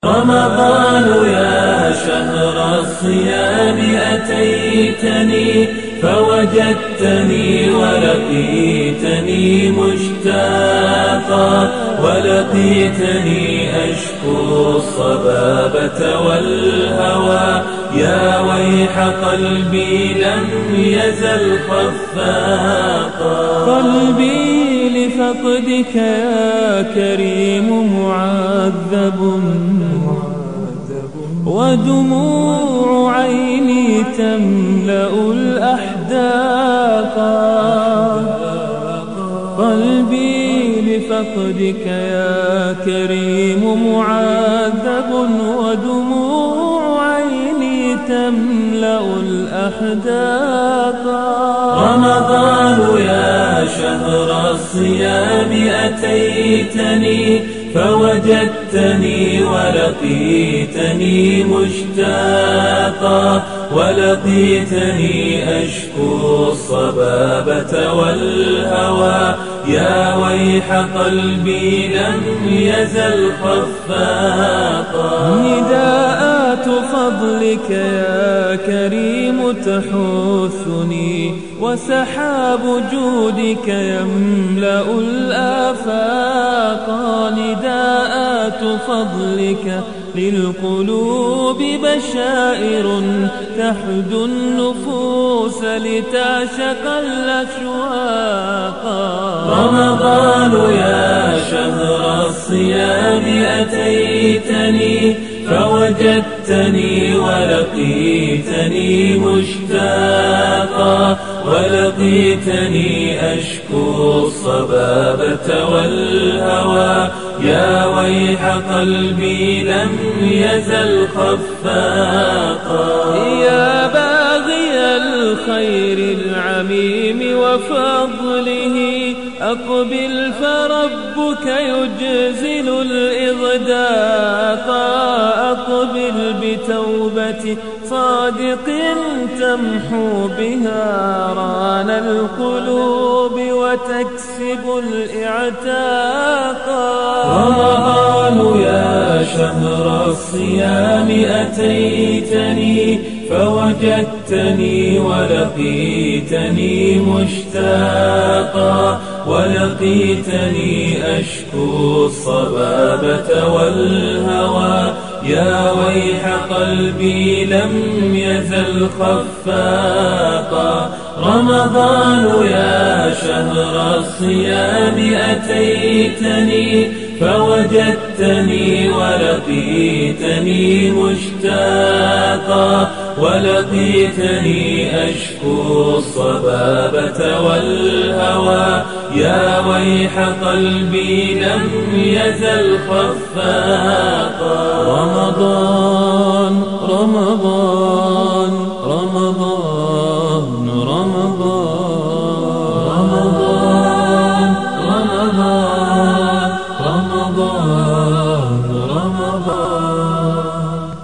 رمضان يا شهر الصيام أتيتني فوجدتني ولقيتني مشتاقا ولقيتني أشكو الصبابة والهوى يا ويح قلبي لم يزل خفاقا قلبي لفقدك يا كريم معذب ودموع عيني تملأ الأحداق قلبي لفقدك يا كريم معذب ودموع عيني تملأ الأحداق رمضان يا شهر الصيام أتيتني فوجدتني ولقيتني مشتاقا ولقيتني أشكو الصبابة والهوى يا ويح قلبي لم يزل خفاقا نداءات فضلك يا كريم تحثني وسحاب جودك يملأ الآفاق نداءات فضلك للقلوب بشائر تحدو النفوس لتعشق الأشواق رمضان يا شهر الصيام أتيتني فوجدتني ولقيتني مشتاقا ولقيتني أشكو الصبابة والهوى يا ويح قلبي لم يزل خفاقا يا باغي الخير العميم وفضله أقبل فربك يجزل الإغداق أقبل بتوبة صادق تمحو بها ران القلوب وتكسب الإعتاق رمضان يا شهر الصيام أتيتني فوجدتني ولقيتني مشتاقا ولقيتني أشكو الصبابة والهوى يا ويح قلبي لم يزل خفاقا رمضان يا شهر الصيام أتيتني فوجدتني ولقيتني مشتاقا ولقيتني أشكو الصبابة والهوى يا ويح قلبي لم يزل خفاقا رمضان